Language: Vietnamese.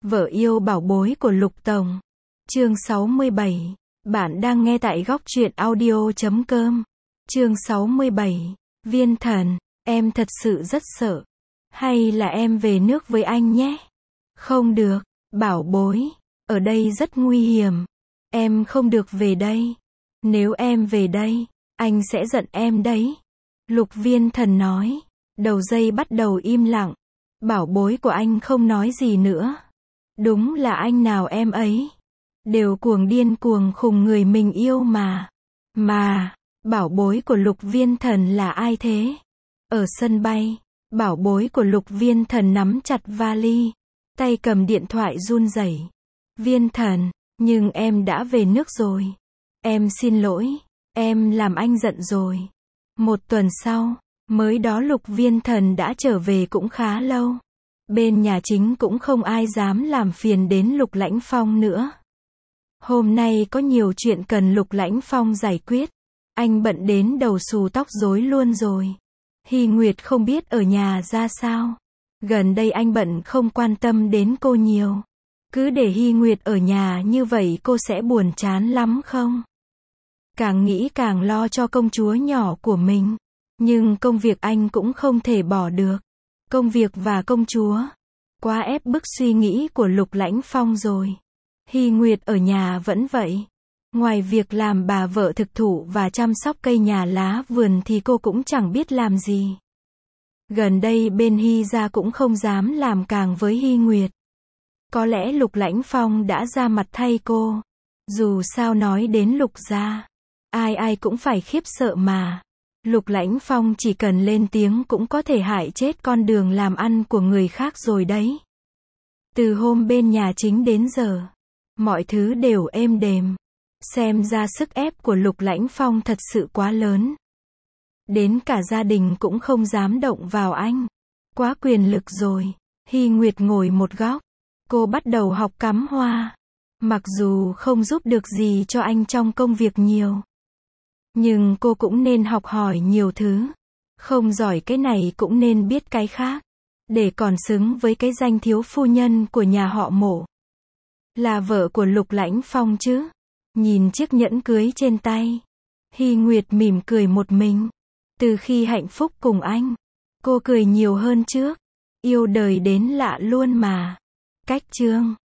Vợ yêu bảo bối của Lục Tổng. Chương 67. Bạn đang nghe tại góc truyện audio.com. Chương 67. Viên thần, em thật sự rất sợ. Hay là em về nước với anh nhé? Không được, bảo bối. Ở đây rất nguy hiểm. Em không được về đây. Nếu em về đây, anh sẽ giận em đấy. Lục Viên Thần nói. Đầu dây bắt đầu im lặng. Bảo bối của anh không nói gì nữa. Đúng là anh nào em ấy đều cuồng điên cuồng khùng người mình yêu mà. Bảo bối của Lục Viên Thần là ai thế? Ở sân bay, bảo bối của Lục Viên Thần nắm chặt vali, tay cầm điện thoại run rẩy. Viên Thần, nhưng em đã về nước rồi. Em xin lỗi, em làm anh giận rồi. Một tuần sau, mới đó Lục Viên Thần đã trở về cũng khá lâu. Bên nhà chính cũng không ai dám làm phiền đến Lục Lãnh Phong nữa. Hôm nay có nhiều chuyện cần Lục Lãnh Phong giải quyết. Anh bận đến đầu xù tóc rối luôn rồi. Hy Nguyệt không biết ở nhà ra sao. Gần đây anh bận không quan tâm đến cô nhiều. Cứ để Hy Nguyệt ở nhà như vậy cô sẽ buồn chán lắm không? Càng nghĩ càng lo cho công chúa nhỏ của mình. Nhưng công việc anh cũng không thể bỏ được. Công việc và công chúa. Quá ép bức suy nghĩ của Lục Lãnh Phong rồi. Hy Nguyệt ở nhà vẫn vậy. Ngoài việc làm bà vợ thực thụ và chăm sóc cây nhà lá vườn thì cô cũng chẳng biết làm gì. Gần đây bên Hy gia cũng không dám làm càng với Hy Nguyệt. Có lẽ Lục Lãnh Phong đã ra mặt thay cô. Dù sao nói đến Lục gia, ai cũng phải khiếp sợ mà. Lục Lãnh Phong chỉ cần lên tiếng cũng có thể hại chết con đường làm ăn của người khác rồi đấy. Từ hôm bên nhà chính đến giờ, mọi thứ đều êm đềm. Xem ra sức ép của Lục Lãnh Phong thật sự quá lớn. Đến cả gia đình cũng không dám động vào anh. Quá quyền lực rồi. Hy Nguyệt ngồi một góc. Cô bắt đầu học cắm hoa. Mặc dù không giúp được gì cho anh trong công việc nhiều. Nhưng cô cũng nên học hỏi nhiều thứ. Không giỏi cái này cũng nên biết cái khác. Để còn xứng với cái danh thiếu phu nhân của nhà họ Mộ. Là vợ của Lục Lãnh Phong chứ. Nhìn chiếc nhẫn cưới trên tay. Hy Nguyệt mỉm cười một mình. Từ khi hạnh phúc cùng anh, cô cười nhiều hơn trước. Yêu đời đến lạ luôn mà. Cách chương